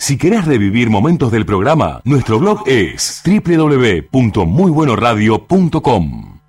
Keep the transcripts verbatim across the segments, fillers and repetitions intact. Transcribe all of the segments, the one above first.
Si querés revivir momentos del programa, nuestro blog es doble u doble u doble u punto muy bueno radio punto com.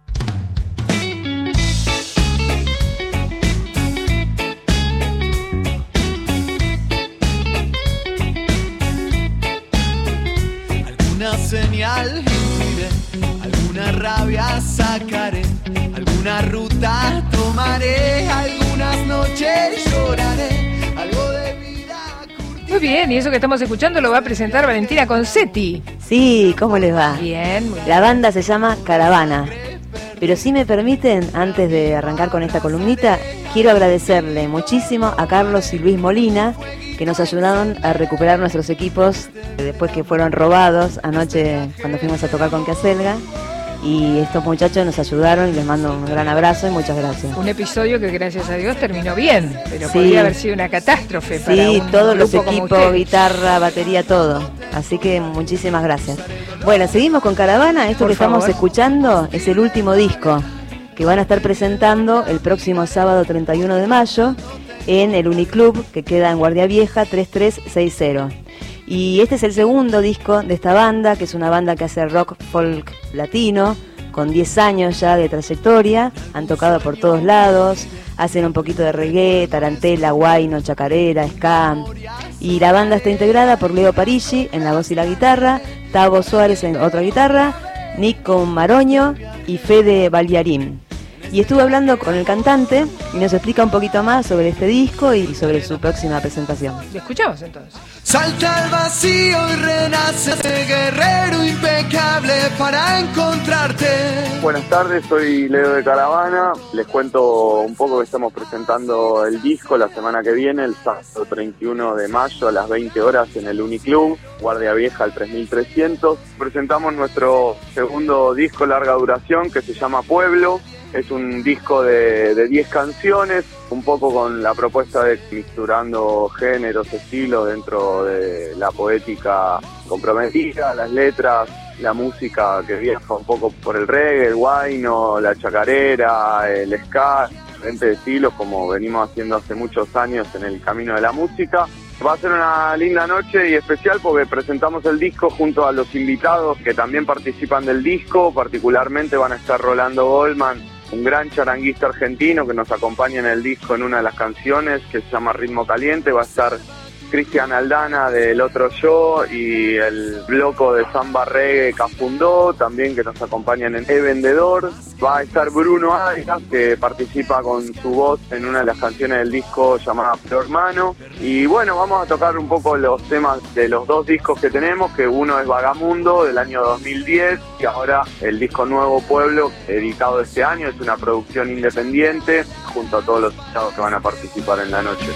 Alguna señal intuiré, alguna rabia sacaré, alguna ruta tomaré, algunas noches lloraré, algo de vida curtiré. Muy bien, y eso que estamos escuchando lo va a presentar Valentina Concetti. Sí, ¿cómo les va? Bien, muy bien. La banda se llama Caravana. Pero si me permiten, antes de arrancar con esta columnita, quiero agradecerle muchísimo a Carlos y Luis Molina, que nos ayudaron a recuperar nuestros equipos después que fueron robados anoche cuando fuimos a tocar con Caselga. Y estos muchachos nos ayudaron y les mando un gran abrazo y muchas gracias. Un episodio que gracias a Dios terminó bien, pero Sí. podría haber sido una catástrofe para Sí, un todos los grupo como equipos, ustedes. guitarra, batería, todo. Así que muchísimas gracias. Bueno, seguimos con Caravana. Esto Por que estamos favor. escuchando es el último disco que van a estar presentando el próximo sábado treinta y uno de mayo en el Uniclub, que queda en Guardia Vieja tres tres seis cero. Y este es el segundo disco de esta banda, que es una banda que hace rock folk latino, con diez años ya de trayectoria. Han tocado por todos lados, hacen un poquito de reggae, tarantela, guayno, chacarera, ska. Y la banda está integrada por Leo Parigi en la voz y la guitarra, Tavo Suárez en otra guitarra, Nico Maroño y Fede Balviarín. Y estuve hablando con el cantante y nos explica un poquito más sobre este disco y sobre su próxima presentación. ¿Lo escuchamos entonces? Salta al vacío y renace ese guerrero impecable para encontrarte. Buenas tardes, soy Leo de Caravana. Les cuento un poco que estamos presentando el disco la semana que viene, el sábado treinta y uno de mayo a las veinte horas en el Uniclub, Guardia Vieja al tres mil trescientos. Presentamos nuestro segundo disco larga duración que se llama Pueblo. Es un disco de, de diez canciones, un poco con la propuesta de mixturando géneros, estilos dentro de la poética comprometida, las letras, la música que viaja un poco por el reggae, el guayno, la chacarera, el ska, diferentes estilos como venimos haciendo hace muchos años en el camino de la música. Va a ser una linda noche y especial porque presentamos el disco junto a los invitados que también participan del disco. Particularmente van a estar Rolando Goldman, un gran charanguista argentino que nos acompaña en el disco en una de las canciones que se llama Ritmo Caliente. Va a estar Cristian Aldana del Otro Yo y el bloco de samba reggae Cafundó, también que nos acompañan en E Vendedor. Va a estar Bruno Arias, que participa con su voz en una de las canciones del disco llamada Flor Mano. Y bueno, vamos a tocar un poco los temas de los dos discos que tenemos, que uno es Vagamundo del año dos mil diez y ahora el disco nuevo Pueblo, editado este año. Es una producción independiente junto a todos los invitados que van a participar en la noche.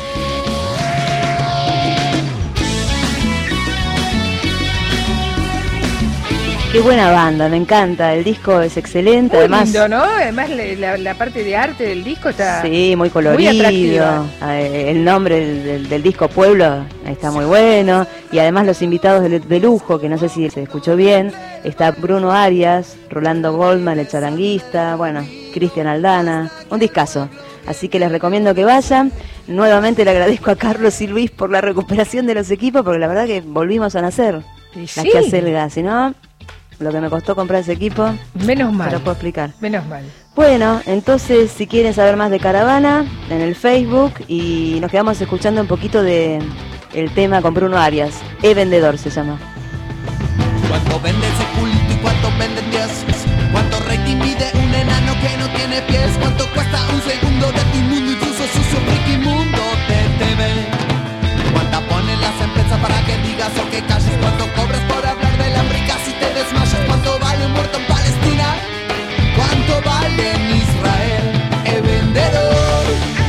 Qué buena banda, me encanta, el disco es excelente, Muy además. lindo, ¿no? Además la, la, la parte de arte del disco está Sí, muy colorido. muy atractiva. Eh, El nombre del, del, del disco Pueblo está muy bueno. Y además los invitados de, de lujo, que no sé si se escuchó bien. Está Bruno Arias, Rolando Goldman, el charanguista, bueno, Cristian Aldana. Un discazo. Así que les recomiendo que vayan. Nuevamente le agradezco a Carlos y Luis por la recuperación de los equipos, porque la verdad que volvimos a nacer. Y Las sí. que acelga, si no, lo que me costó comprar ese equipo, Menos te mal. lo puedo explicar. Menos mal. Bueno, entonces si quieren saber más de Caravana, en el Facebook, y nos quedamos escuchando un poquito de el tema con Bruno Arias, E Vendedor se llama. ¿Cuánto vende ese culto y cuánto venden dioses? ¿Cuánto rating mide un enano que no tiene pies? ¿Cuánto cuesta un segundo de tu mundo intruso, sucio, friki mundo de T V? ¿Cuánta ponen las empresas para que digas o que calles? ¿Cuánto cobras por hablar de la África si te desmayas? ¿Cuánto vale un muerto en Palestina? ¿Cuánto vale en Israel? E vendedor.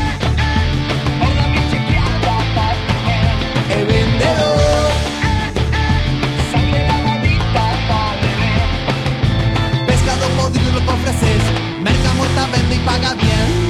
E vendedor. Pescado podrido lo que ofreces, merca muerta vende y paga bien.